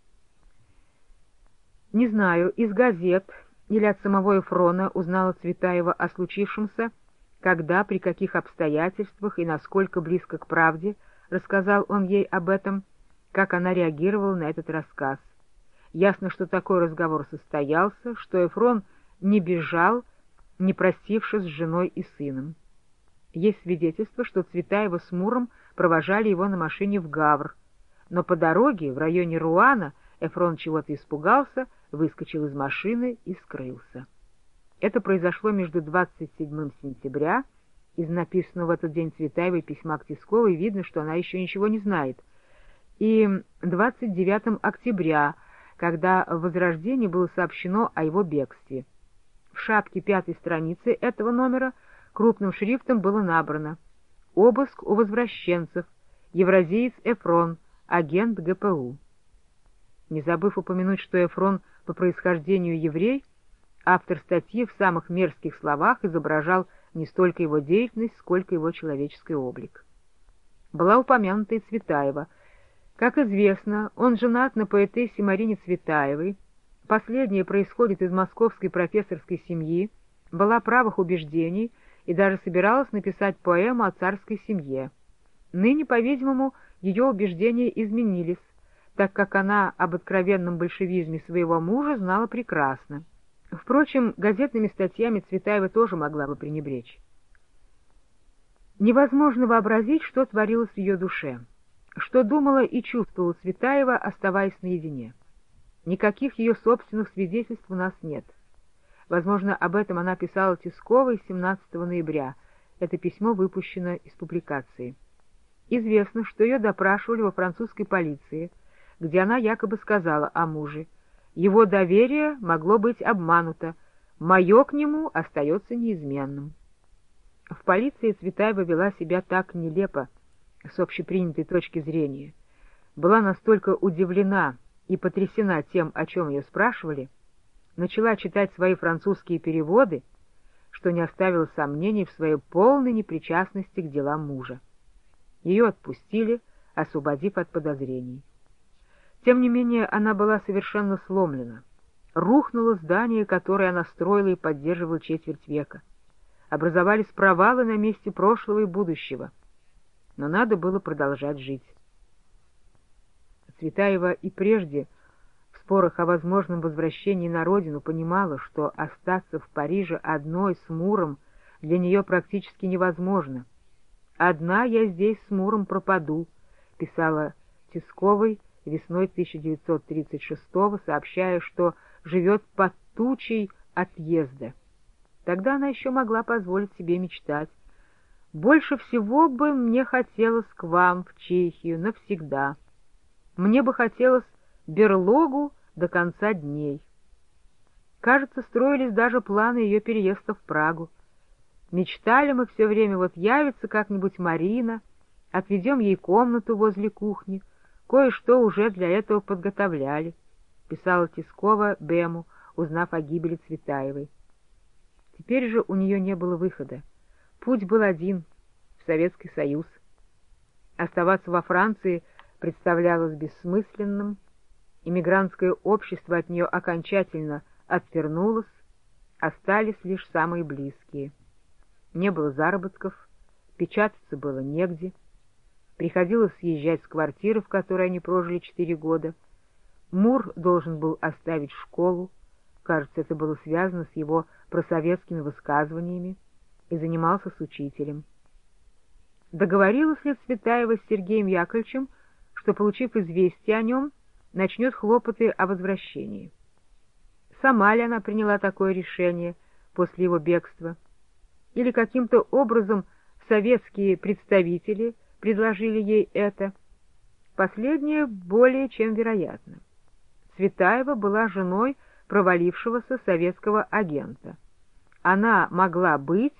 Не знаю, из газет или от самого Эфрона узнала Цветаева о случившемся, когда, при каких обстоятельствах и насколько близко к правде рассказал он ей об этом, как она реагировала на этот рассказ. Ясно, что такой разговор состоялся, что Эфрон не бежал, не простившись с женой и сыном. Есть свидетельство, что Цветаева с Муром провожали его на машине в Гавр, но по дороге в районе Руана Эфрон чего-то испугался, выскочил из машины и скрылся. Это произошло между двадцать седьмым сентября, из написанного в этот день Цветаевой письма к Тисковой видно, что она еще ничего не знает, и двадцать девятым октября, когда в «Возрождении» было сообщено о его бегстве. В шапке пятой страницы этого номера крупным шрифтом было набрано: «Обыск у возвращенцев. Евразиец Эфрон, агент гэ пэ у». Не забыв упомянуть, что Эфрон по происхождению еврей, автор статьи в самых мерзких словах изображал не столько его деятельность, сколько его человеческий облик. Была упомянута и Цветаева. Как известно, он женат на поэтессе Марине Цветаевой. Последняя происходит из московской профессорской семьи, была правых убеждений и даже собиралась написать поэму о царской семье. Ныне, по-видимому, ее убеждения изменились, так как она об откровенном большевизме своего мужа знала прекрасно. Впрочем, газетными статьями Цветаева тоже могла бы пренебречь. Невозможно вообразить, что творилось в ее душе, что думала и чувствовала Цветаева, оставаясь наедине. Никаких ее собственных свидетельств у нас нет. Возможно, об этом она писала Тисковой семнадцатого ноября. Это письмо выпущено из публикации. Известно, что ее допрашивали во французской полиции, где она якобы сказала о муже: «Его доверие могло быть обмануто, мое к нему остается неизменным». В полиции Цветаева вела себя так нелепо, с общепринятой точки зрения, была настолько удивлена и потрясена тем, о чем ее спрашивали, начала читать свои французские переводы, что не оставило сомнений в своей полной непричастности к делам мужа. Ее отпустили, освободив от подозрений. Тем не менее, она была совершенно сломлена. Рухнуло здание, которое она строила и поддерживала четверть века. Образовались провалы на месте прошлого и будущего. Но надо было продолжать жить. Цветаева и прежде в спорах о возможном возвращении на родину понимала, что остаться в Париже одной с Муром для нее практически невозможно. «Одна я здесь с Муром пропаду», — писала Тисковой весной тысяча девятьсот тридцать шестого, сообщая, что живет под тучей отъезда. Тогда она еще могла позволить себе мечтать. «Больше всего бы мне хотелось к вам, в Чехию, навсегда. Мне бы хотелось берлогу до конца дней». Кажется, строились даже планы ее переезда в Прагу. Мечтали мы все время, вот явится как-нибудь Марина, отведем ей комнату возле кухни, кое-что уже для этого подготовляли, писала Тискова Бему, узнав о гибели Цветаевой. Теперь же у нее не было выхода. Путь был один — в Советский Союз. Оставаться во Франции представлялось бессмысленным, иммигрантское общество от нее окончательно отвернулось, остались лишь самые близкие. Не было заработков, печататься было негде, приходилось съезжать с квартиры, в которой они прожили четыре года. Мур должен был оставить школу, кажется, это было связано с его просоветскими высказываниями, и занимался с учителем. Договорилась ли Цветаева с Сергеем Яковлевичем, что, получив известие о нем, начнет хлопоты о возвращении? Сама ли она приняла такое решение после его бегства? Или каким-то образом советские представители предложили ей это? Последнее более чем вероятно. Цветаева была женой провалившегося советского агента. Она могла быть,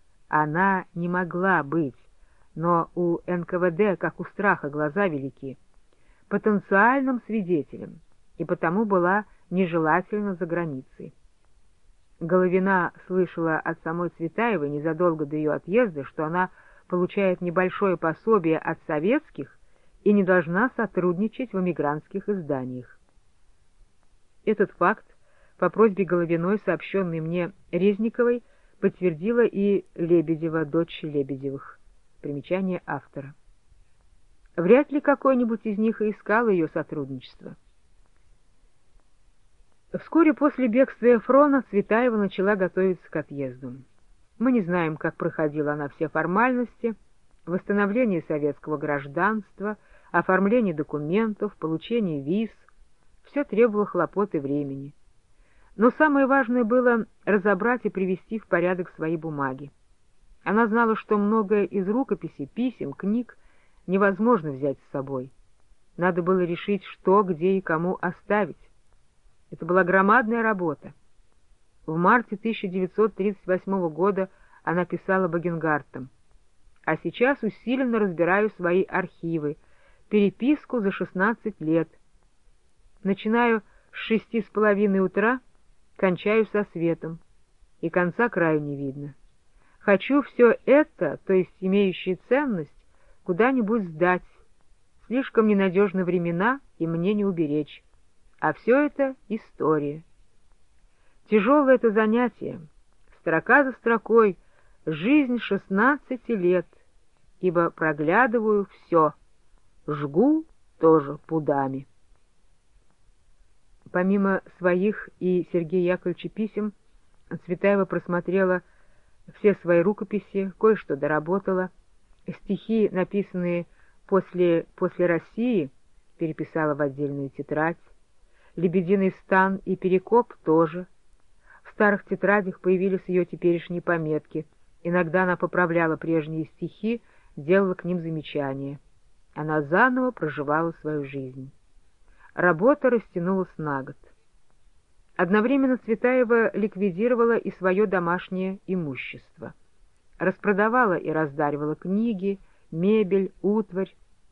она не могла быть, но у эн ка вэ дэ, как у страха, глаза велики, потенциальным свидетелем, и потому была нежелательно за границей. Головина слышала от самой Цветаевой незадолго до ее отъезда, что она получает небольшое пособие от советских и не должна сотрудничать в эмигрантских изданиях. Этот факт, по просьбе Головиной, сообщенный мне Резниковой, подтвердила и Лебедева, дочь Лебедевых. Примечание автора. Вряд ли какой-нибудь из них и искал ее сотрудничество. Вскоре после бегства Эфрона Цветаева начала готовиться к отъезду. Мы не знаем, как проходила она все формальности: восстановление советского гражданства, оформление документов, получение виз. Все требовало хлопот и времени. Но самое важное было разобрать и привести в порядок свои бумаги. Она знала, что многое из рукописей, писем, книг невозможно взять с собой. Надо было решить, что, где и кому оставить. Это была громадная работа. В марте тысяча девятьсот тридцать восьмого года она писала Багенгартам: «А сейчас усиленно разбираю свои архивы, переписку за шестнадцать лет. Начинаю с шести с половиной утра, кончаю со светом, и конца краю не видно. Хочу все это, то есть имеющее ценность, куда-нибудь сдать. Слишком ненадежны времена, и мне не уберечь. А все это история. Тяжелое это занятие, строка за строкой, жизнь шестнадцати лет, ибо проглядываю все, жгу тоже пудами». Помимо своих и Сергея Яковлевича писем, Цветаева просмотрела все свои рукописи, кое-что доработала. Стихи, написанные после, после России, переписала в отдельную тетрадь. «Лебединый стан» и «Перекоп» тоже. В старых тетрадях появились ее теперешние пометки. Иногда она поправляла прежние стихи, делала к ним замечания. Она заново проживала свою жизнь. Работа растянулась на год. Одновременно Цветаева ликвидировала и свое домашнее имущество. Распродавала и раздаривала книги, мебель, утварь.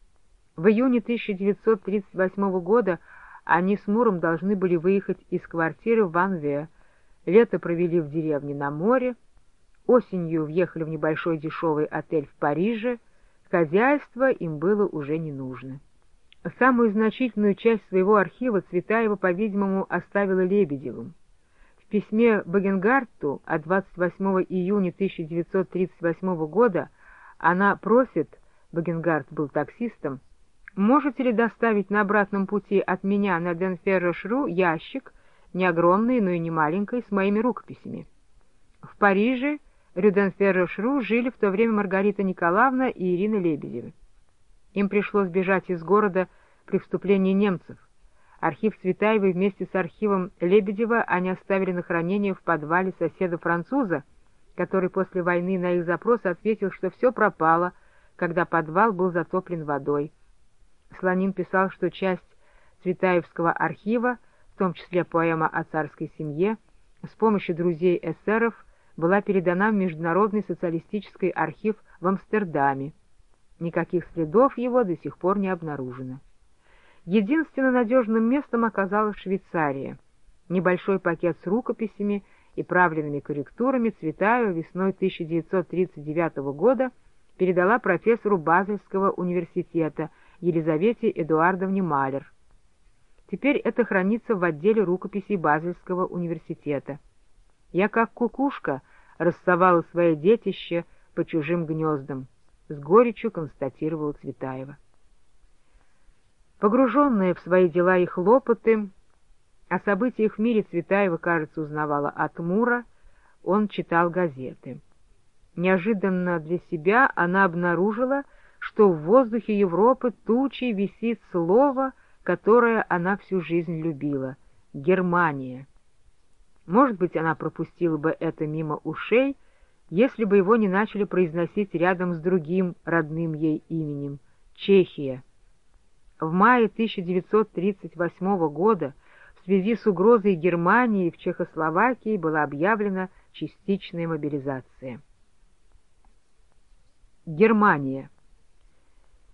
В июне тысяча девятьсот тридцать восьмого года они с мужем должны были выехать из квартиры в Ванве, лето провели в деревне на море, осенью въехали в небольшой дешевый отель в Париже, хозяйство им было уже не нужно. Самую значительную часть своего архива Цветаева, по-видимому, оставила Лебедевым. В письме Багенгарту от двадцать восьмого июня тысяча девятьсот тридцать восьмого года она просит, Багенгарт был таксистом, «Можете ли доставить на обратном пути от меня на Денферро-Шру ящик, не огромный, но и не маленький, с моими рукописями?» В Париже, рю Денферро-Шру, жили в то время Маргарита Николаевна и Ирина Лебедевы. Им пришлось бежать из города при вступлении немцев. Архив Цветаевой вместе с архивом Лебедева они оставили на хранение в подвале соседа-француза, который после войны на их запрос ответил, что все пропало, когда подвал был затоплен водой. Слонин писал, что часть Цветаевского архива, в том числе поэма о царской семье, с помощью друзей эсеров была передана в Международный социалистический архив в Амстердаме. Никаких следов его до сих пор не обнаружено. Единственно надежным местом оказалась Швейцария. Небольшой пакет с рукописями и правленными корректурами Цветаева весной тысяча девятьсот тридцать девятого года передала профессору Базельского университета Елизавете Эдуардовне Малер. Теперь это хранится в отделе рукописей Базельского университета. «Я, как кукушка, рассовала свои детище по чужим гнездам», — с горечью констатировала Цветаева. Погруженная в свои дела и хлопоты, о событиях в мире Цветаева, кажется, узнавала от Мура, он читал газеты. Неожиданно для себя она обнаружила, что в воздухе Европы тучей висит слово, которое она всю жизнь любила — Германия. Может быть, она пропустила бы это мимо ушей, если бы его не начали произносить рядом с другим родным ей именем — Чехия. В мае тысяча девятьсот тридцать восьмого года в связи с угрозой Германии в Чехословакии была объявлена частичная мобилизация. Германия.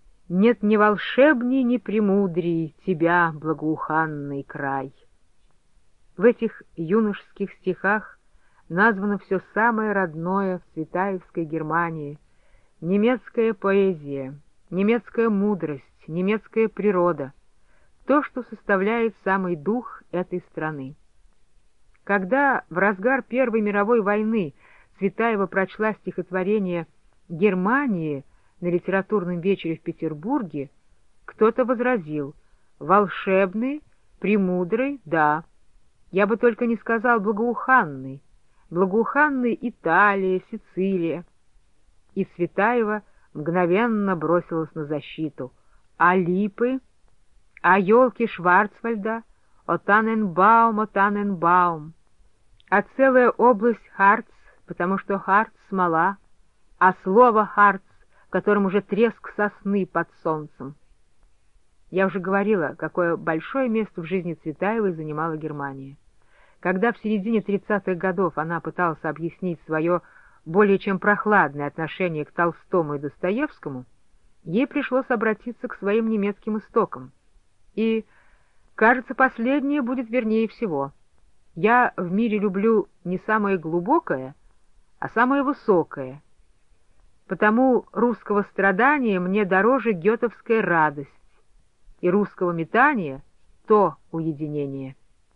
Нет ни волшебней, ни премудрей тебя, благоуханный край. В этих юношеских стихах названо все самое родное в Цветаевской Германии: немецкая поэзия, немецкая мудрость, немецкая природа, то, что составляет самый дух этой страны. Когда в разгар Первой мировой войны Цветаева прочла стихотворение «Германии» на литературном вечере в Петербурге, кто-то возразил: «Волшебный, премудрый, да. Я бы только не сказал благоуханный. Благоуханный Италия, Сицилия». И Цветаева мгновенно бросилась на защиту. А липы? А елки Шварцвальда? О Таненбаум, о Таненбаум. А целая область Харц, потому что Харц — смола, а слово Харц, в котором уже треск сосны под солнцем. Я уже говорила, какое большое место в жизни Цветаевой занимала Германия. Когда в середине тридцатых годов она пыталась объяснить свое более чем прохладное отношение к Толстому и Достоевскому, ей пришлось обратиться к своим немецким истокам. И, кажется, последнее будет вернее всего. Я в мире люблю не самое глубокое, а самое высокое. Потому русского страдания мне дороже гетовская радость, и русского метания — то уединение.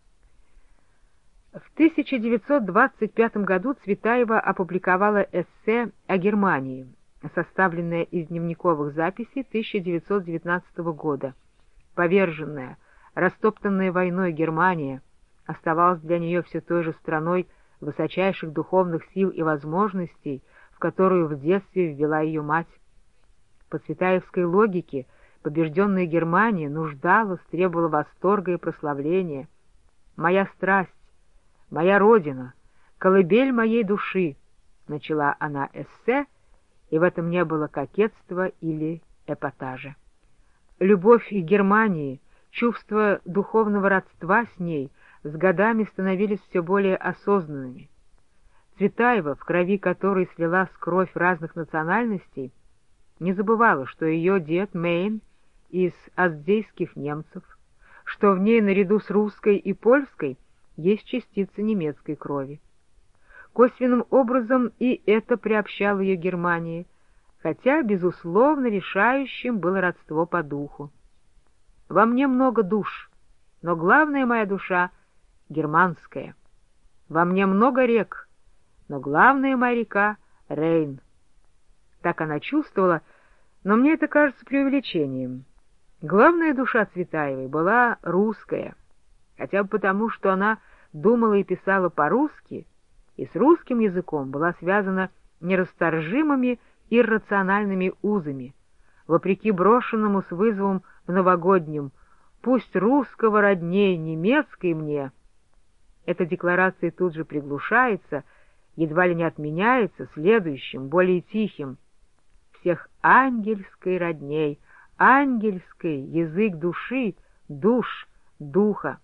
В тысяча девятьсот двадцать пятом году Цветаева опубликовала эссе о Германии, составленное из дневниковых записей тысяча девятьсот девятнадцатого года. Поверженная, растоптанная войной Германия оставалась для нее все той же страной высочайших духовных сил и возможностей, в которую в детстве ввела ее мать. По цветаевской логике побежденная Германия нуждалась, требовала восторга и прославления. «Моя страсть, моя родина, колыбель моей души», — начала она эссе, и в этом не было кокетства или эпатажа. Любовь к Германии, чувство духовного родства с ней с годами становились все более осознанными. Цветаева, в крови которой слилась кровь разных национальностей, не забывала, что ее дед Мейн из аздзейских немцев, что в ней наряду с русской и польской есть частица немецкой крови. Косвенным образом и это приобщало ее к Германии, хотя, безусловно, решающим было родство по духу. «Во мне много душ, но главная моя душа — германская. Во мне много рек, но главная моя река — Рейн». Так она чувствовала, но мне это кажется преувеличением. Главная душа Цветаевой была русская, хотя бы потому, что она думала и писала по-русски, и с русским языком была связана нерасторжимыми иррациональными узами, вопреки брошенному с вызовом в новогоднем «Пусть русского родней немецкой мне». Эта декларация тут же приглушается, едва ли не отменяется следующим, более тихим: «Всех ангельской родней, ангельской язык души, душ, духа».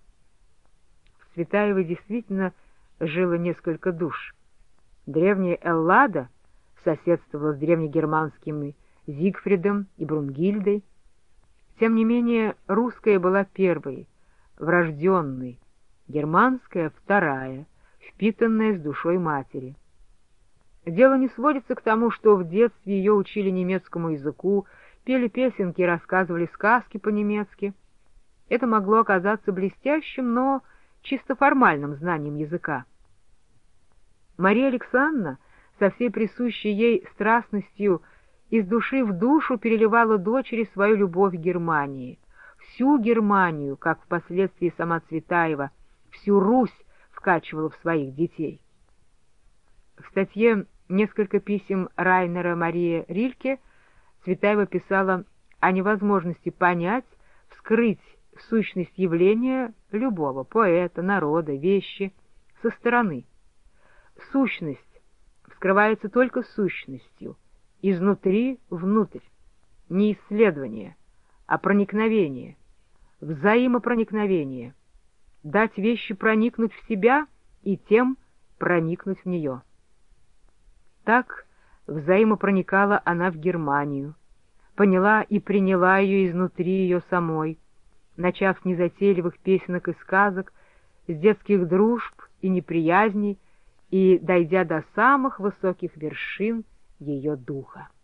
В Цветаевой действительно жило несколько душ. Древняя Эллада соседствовала с древнегерманскими Зигфридом и Брунгильдой. Тем не менее, русская была первой, врожденной, германская — вторая, впитанная с душой матери. Дело не сводится к тому, что в детстве ее учили немецкому языку, пели песенки и рассказывали сказки по-немецки. Это могло оказаться блестящим, но чисто формальным знанием языка. Мария Александровна со всей присущей ей страстностью из души в душу переливала дочери свою любовь к Германии. Всю Германию, как впоследствии сама Цветаева, всю Русь вкачивала в своих детей. В статье «Несколько писем Райнера Марии Рильке» Цветаева писала о невозможности понять, вскрыть сущность явления любого поэта, народа, вещи со стороны. Сущность вскрывается только сущностью, изнутри внутрь, не исследование, а проникновение, взаимопроникновение, дать вещи проникнуть в себя и тем проникнуть в нее. Так взаимопроникала она в Германию, поняла и приняла ее изнутри ее самой, начав с незатейливых песенок и сказок с детских дружб и неприязней и дойдя до самых высоких вершин ее духа.